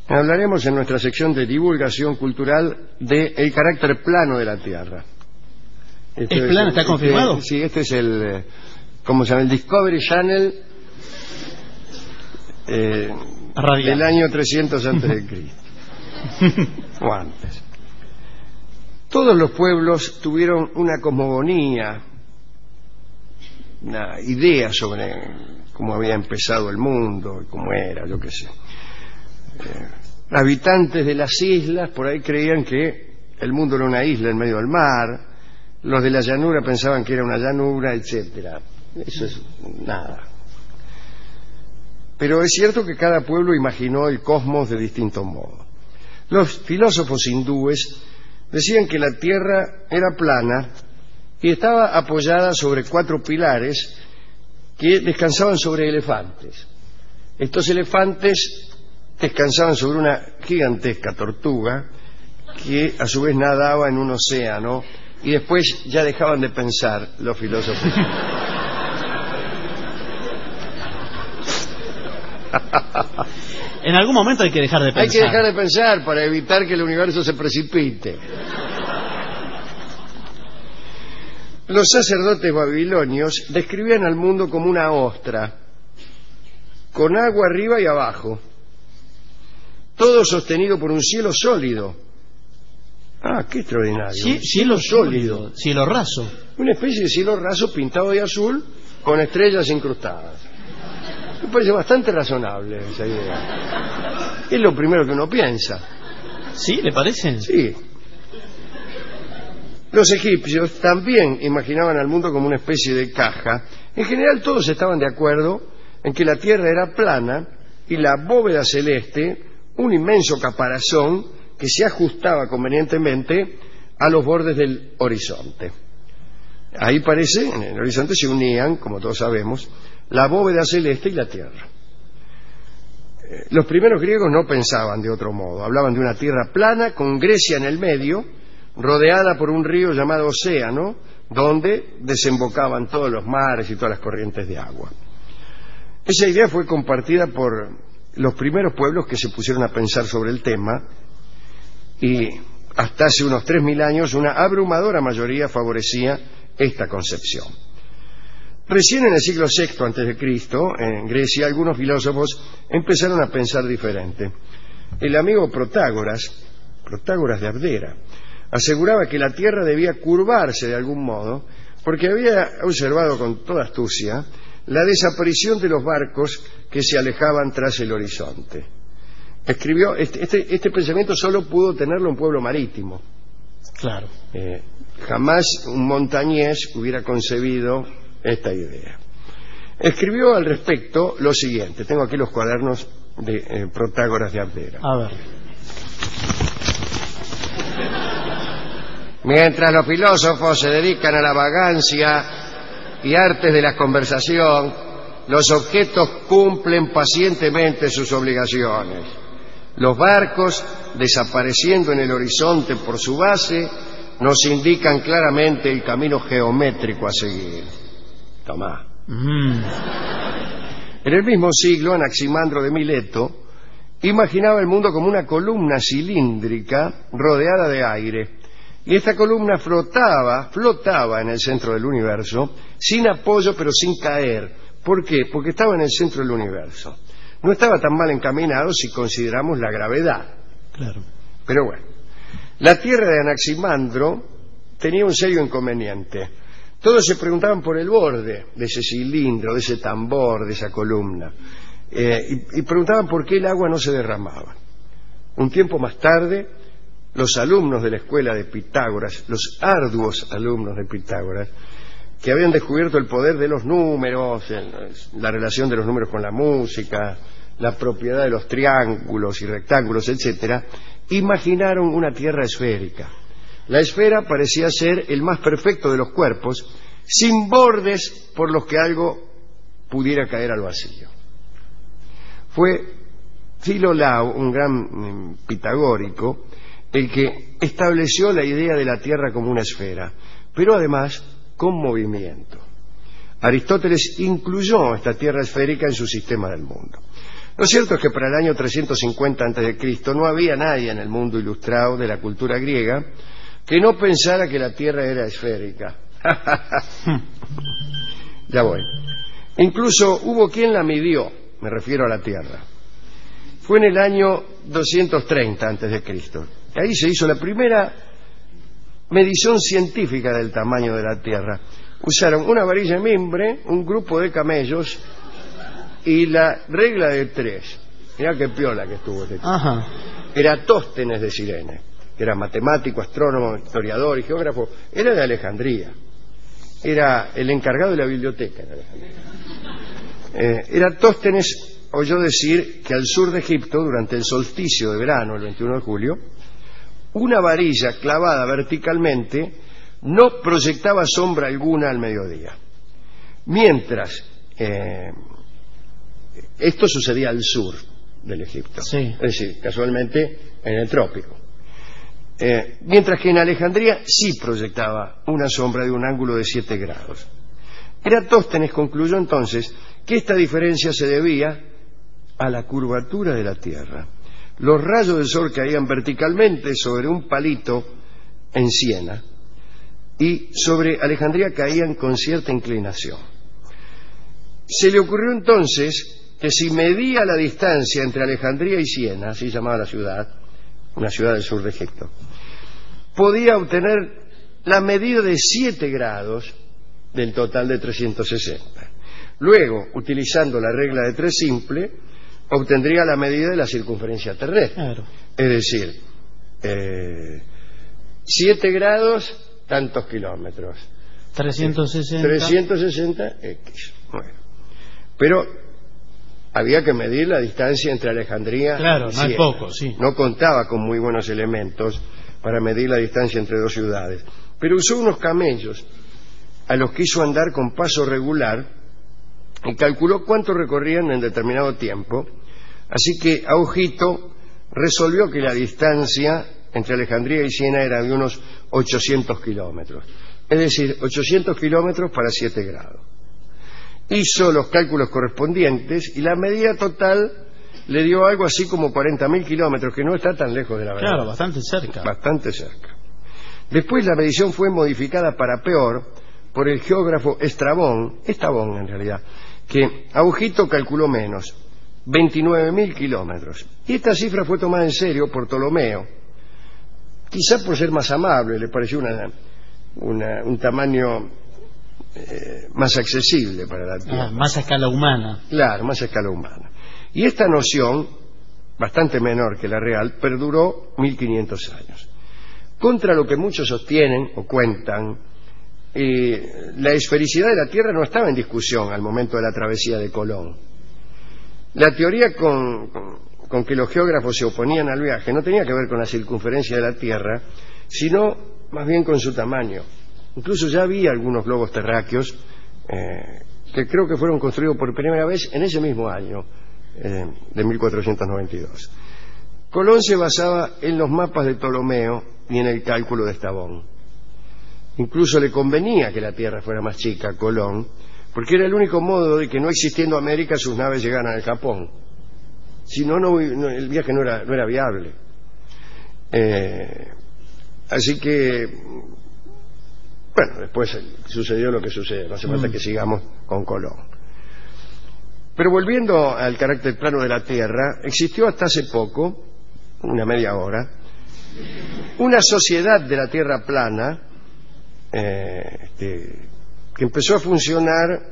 Hablaremos en nuestra sección de divulgación cultural del carácter plano de la Tierra. ¿Es plano? ¿Está confirmado? Sí, este es el, ¿cómo se llama? El Discovery Channel del año 300 a.C. o antes. Todos los pueblos tuvieron una cosmogonía, una idea sobre cómo había empezado el mundo, cómo era, yo qué sé. Habitantes de las islas por ahí creían que el mundo era una isla en medio del mar, los de la llanura pensaban que era una llanura, etcétera. Eso es nada. Pero es cierto que cada pueblo imaginó el cosmos de distinto modo. Los filósofos hindúes decían que la Tierra era plana y estaba apoyada sobre 4 pilares que descansaban sobre elefantes. Estos elefantes descansaban sobre una gigantesca tortuga que a su vez nadaba en un océano, y después ya dejaban de pensar los filósofos. En algún momento hay que dejar de pensar. Hay que dejar de pensar para evitar que el universo se precipite. Los sacerdotes babilonios describían al mundo como una ostra, con agua arriba y abajo, todo sostenido por un cielo sólido. Ah, qué extraordinario. Cielo sólido, cielo raso. Una especie de cielo raso pintado de azul con estrellas incrustadas. Me parece bastante razonable esa idea. Es lo primero que uno piensa. ¿Sí? ¿Le parece? Sí. Los egipcios también imaginaban al mundo como una especie de caja. En general todos estaban de acuerdo en que la Tierra era plana y la bóveda celeste un inmenso caparazón que se ajustaba convenientemente a los bordes del horizonte. Ahí parece, en el horizonte se unían, como todos sabemos, la bóveda celeste y la Tierra. Los primeros griegos no pensaban de otro modo. Hablaban de una Tierra plana con Grecia en el medio, rodeada por un río llamado Océano, donde desembocaban todos los mares y todas las corrientes de agua. Esa idea fue compartida por los primeros pueblos que se pusieron a pensar sobre el tema, y hasta hace unos 3000 años una abrumadora mayoría favorecía esta concepción. Recién en el siglo VI a.C., en Grecia, algunos filósofos empezaron a pensar diferente. El amigo Protágoras de Abdera, aseguraba que la Tierra debía curvarse de algún modo, porque había observado con toda astucia la desaparición de los barcos que se alejaban tras el horizonte. Escribió, este pensamiento solo pudo tenerlo un pueblo marítimo. Claro. Jamás un montañés hubiera concebido esta idea. Escribió al respecto lo siguiente. Tengo aquí los cuadernos de Protágoras de Abdera. A ver. Mientras los filósofos se dedican a la vagancia y artes de la conversación, los objetos cumplen pacientemente sus obligaciones. Los barcos, desapareciendo en el horizonte por su base, nos indican claramente el camino geométrico a seguir. Tomá. En el mismo siglo, Anaximandro de Mileto imaginaba el mundo como una columna cilíndrica rodeada de aire. Y esta columna flotaba en el centro del universo, sin apoyo pero sin caer. ¿Por qué? Porque estaba en el centro del universo. No estaba tan mal encaminado si consideramos la gravedad. Claro. Pero bueno, la Tierra de Anaximandro tenía un serio inconveniente. Todos se preguntaban por el borde de ese cilindro, de ese tambor, de esa columna. Y preguntaban por qué el agua no se derramaba. Un tiempo más tarde, los alumnos de la escuela de Pitágoras, los arduos alumnos de Pitágoras, que habían descubierto el poder de los números, la relación de los números con la música, la propiedad de los triángulos y rectángulos, etcétera, imaginaron una Tierra esférica. La esfera parecía ser el más perfecto de los cuerpos, sin bordes por los que algo pudiera caer al vacío. Fue Filolao, un gran pitagórico, el que estableció la idea de la Tierra como una esfera, pero además con movimiento. Aristóteles incluyó esta Tierra esférica en su sistema del mundo. Lo cierto es que para el año 350 a.C. no había nadie en el mundo ilustrado de la cultura griega que no pensara que la Tierra era esférica. Ya voy. Incluso hubo quien la midió, me refiero a la Tierra. Fue en el año 230 a.C. Ahí se hizo la primera medición científica del tamaño de la Tierra. Usaron una varilla de mimbre, un grupo de camellos y la regla de 3. Mirá qué piola que estuvo este tipo. Eratóstenes de Cirene, que era matemático, astrónomo, historiador y geógrafo. Era de Alejandría. Era el encargado de la biblioteca en Alejandría. Eratóstenes oyó decir que al sur de Egipto, durante el solsticio de verano, el 21 de julio, una varilla clavada verticalmente no proyectaba sombra alguna al mediodía. Mientras esto sucedía al sur del Egipto, sí. Es decir, casualmente en el trópico. Mientras que en Alejandría sí proyectaba una sombra de un ángulo de 7 grados. Eratóstenes concluyó entonces que esta diferencia se debía a la curvatura de la Tierra. Los rayos del sol caían verticalmente sobre un palito en Siena y sobre Alejandría caían con cierta inclinación. Se le ocurrió entonces que si medía la distancia entre Alejandría y Siena, así llamaba la ciudad, una ciudad del sur de Egipto, podía obtener la medida de 7 grados del total de 360. Luego, utilizando la regla de 3 simple, obtendría la medida de la circunferencia terrestre. Claro. Es decir, 7 grados, tantos kilómetros. 360. 360 X. Bueno. Pero había que medir la distancia entre Alejandría claro, y no hay Siena. poco, sí. No contaba con muy buenos elementos para medir la distancia entre dos ciudades. Pero usó unos camellos a los que hizo andar con paso regular y calculó cuánto recorrían en determinado tiempo. Así que Augito resolvió que la distancia entre Alejandría y Siena era de unos 800 kilómetros. Es decir, 800 kilómetros para 7 grados. Hizo los cálculos correspondientes y la medida total le dio algo así como 40.000 kilómetros, que no está tan lejos de la verdad. Claro, bastante cerca. Bastante cerca. Después la medición fue modificada para peor por el geógrafo Estrabón en realidad, que Augito calculó menos, 29.000 kilómetros. Y esta cifra fue tomada en serio por Ptolomeo, quizá por ser más amable, le pareció un tamaño más accesible para la Tierra. Más a escala humana. Claro, más a escala humana. Y esta noción, bastante menor que la real, perduró 1500 años. Contra lo que muchos sostienen o cuentan, la esfericidad de la Tierra no estaba en discusión al momento de la travesía de Colón. La teoría con que los geógrafos se oponían al viaje no tenía que ver con la circunferencia de la Tierra, sino más bien con su tamaño. Incluso ya había algunos globos terráqueos que creo que fueron construidos por primera vez en ese mismo año de 1492. Colón se basaba en los mapas de Ptolomeo y en el cálculo de Estrabón. Incluso le convenía que la Tierra fuera más chica, Colón, porque era el único modo de que, no existiendo América, sus naves llegaran al Japón. Si no, el viaje no era viable. Así que, bueno, después sucedió lo que sucede. No hace falta que sigamos con Colón. Pero volviendo al carácter plano de la Tierra, existió hasta hace poco, una media hora, una sociedad de la Tierra plana que empezó a funcionar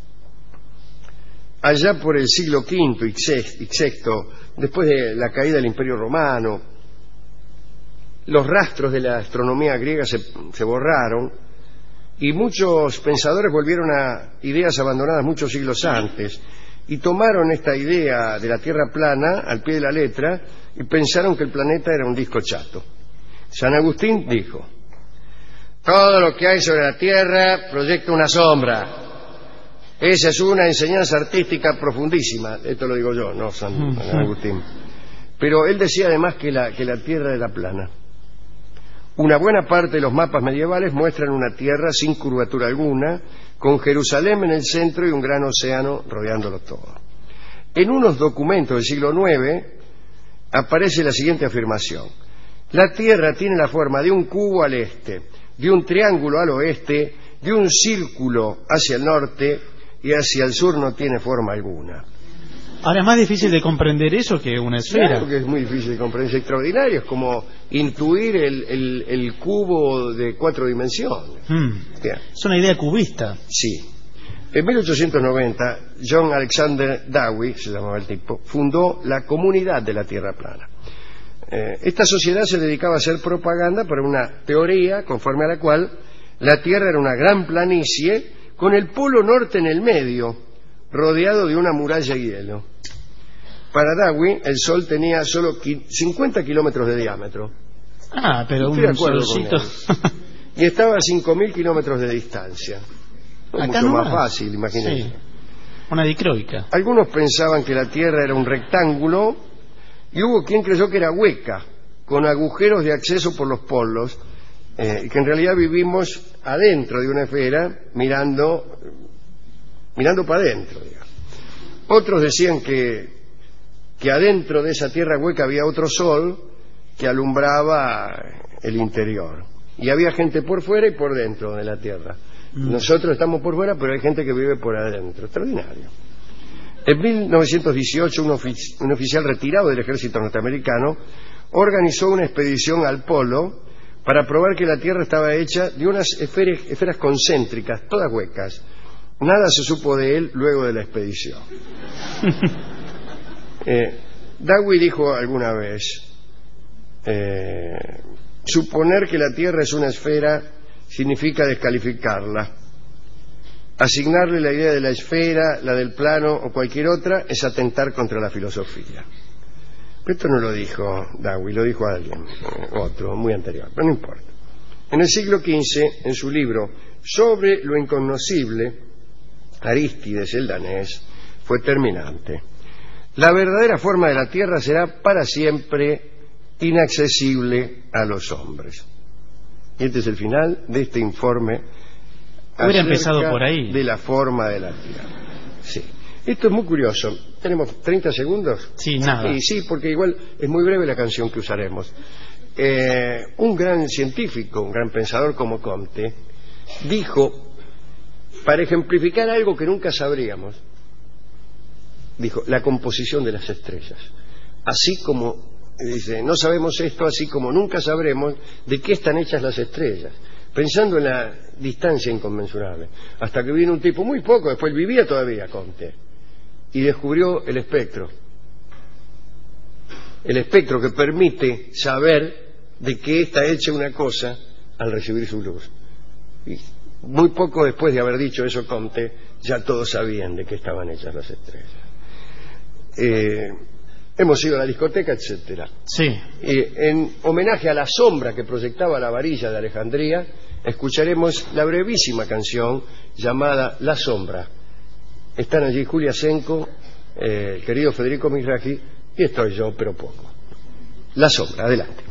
allá por el siglo V y VI, después de la caída del Imperio Romano. Los rastros de la astronomía griega se borraron y muchos pensadores volvieron a ideas abandonadas muchos siglos antes y tomaron esta idea de la Tierra plana al pie de la letra y pensaron que el planeta era un disco chato. San Agustín dijo: todo lo que hay sobre la Tierra proyecta una sombra. Esa es una enseñanza artística profundísima. Esto lo digo yo, no San Agustín. Pero él decía además que la Tierra era plana. Una buena parte de los mapas medievales muestran una Tierra sin curvatura alguna, con Jerusalén en el centro y un gran océano rodeándolo todo. En unos documentos del siglo IX aparece la siguiente afirmación: la Tierra tiene la forma de un cubo al este, de un triángulo al oeste, de un círculo hacia el norte y hacia el sur no tiene forma alguna. Ahora es más difícil de comprender eso que una esfera. Claro que es muy difícil de comprender, es extraordinario, es como intuir el cubo de 4 dimensiones. Es una idea cubista. Sí. En 1890, John Alexander Dowie, se llamaba el tipo, fundó la Comunidad de la Tierra Plana. Esta sociedad se dedicaba a hacer propaganda para una teoría conforme a la cual la Tierra era una gran planicie con el polo norte en el medio, rodeado de una muralla de hielo. Para Dowie, el Sol tenía solo 50 kilómetros de diámetro. Pero Estoy de un acuerdo solcito. con él. Y estaba a 5.000 kilómetros de distancia. Acá Mucho no más fácil, imagínense. Sí. Una dicroica. Algunos pensaban que la Tierra era un rectángulo y hubo quien creyó que era hueca, con agujeros de acceso por los polos, y que en realidad vivimos adentro de una esfera mirando para adentro, digamos. Otros decían que adentro de esa tierra hueca había otro sol que alumbraba el interior. Y había gente por fuera y por dentro de la Tierra. Nosotros estamos por fuera, pero hay gente que vive por adentro. Extraordinario. En 1918, un oficial retirado del ejército norteamericano organizó una expedición al polo para probar que la Tierra estaba hecha de unas esferas concéntricas, todas huecas. Nada se supo de él luego de la expedición. Dowie dijo alguna vez, suponer que la Tierra es una esfera significa descalificarla. Asignarle la idea de la esfera, la del plano o cualquier otra es atentar contra la filosofía. Pero esto no lo dijo Dowie, lo dijo alguien, otro, muy anterior, pero no importa. En el siglo XV, en su libro Sobre lo incognoscible, Arístides, el danés, fue terminante. La verdadera forma de la Tierra será para siempre inaccesible a los hombres. Y este es el final de este informe. Hubiera empezado por ahí. De la forma de la Tierra. Sí. Esto es muy curioso. ¿Tenemos 30 segundos? Sí, nada. Sí, porque igual es muy breve la canción que usaremos. Un gran científico, un gran pensador como Comte, dijo, para ejemplificar algo que nunca sabríamos, dijo, la composición de las estrellas. Así como, dice, no sabemos esto, así como nunca sabremos de qué están hechas las estrellas. Pensando en la distancia inconmensurable. Hasta que vino un tipo muy poco, después vivía todavía Comte, y descubrió el espectro. El espectro que permite saber de qué está hecha una cosa al recibir su luz. Y muy poco después de haber dicho eso Comte, ya todos sabían de qué estaban hechas las estrellas. Hemos ido a la discoteca, etcétera. Sí. En homenaje a la sombra que proyectaba la varilla de Alejandría, escucharemos la brevísima canción llamada La Sombra. Están allí Julia Senko, el querido Federico Mizrahi, y estoy yo, pero poco. La Sombra, adelante.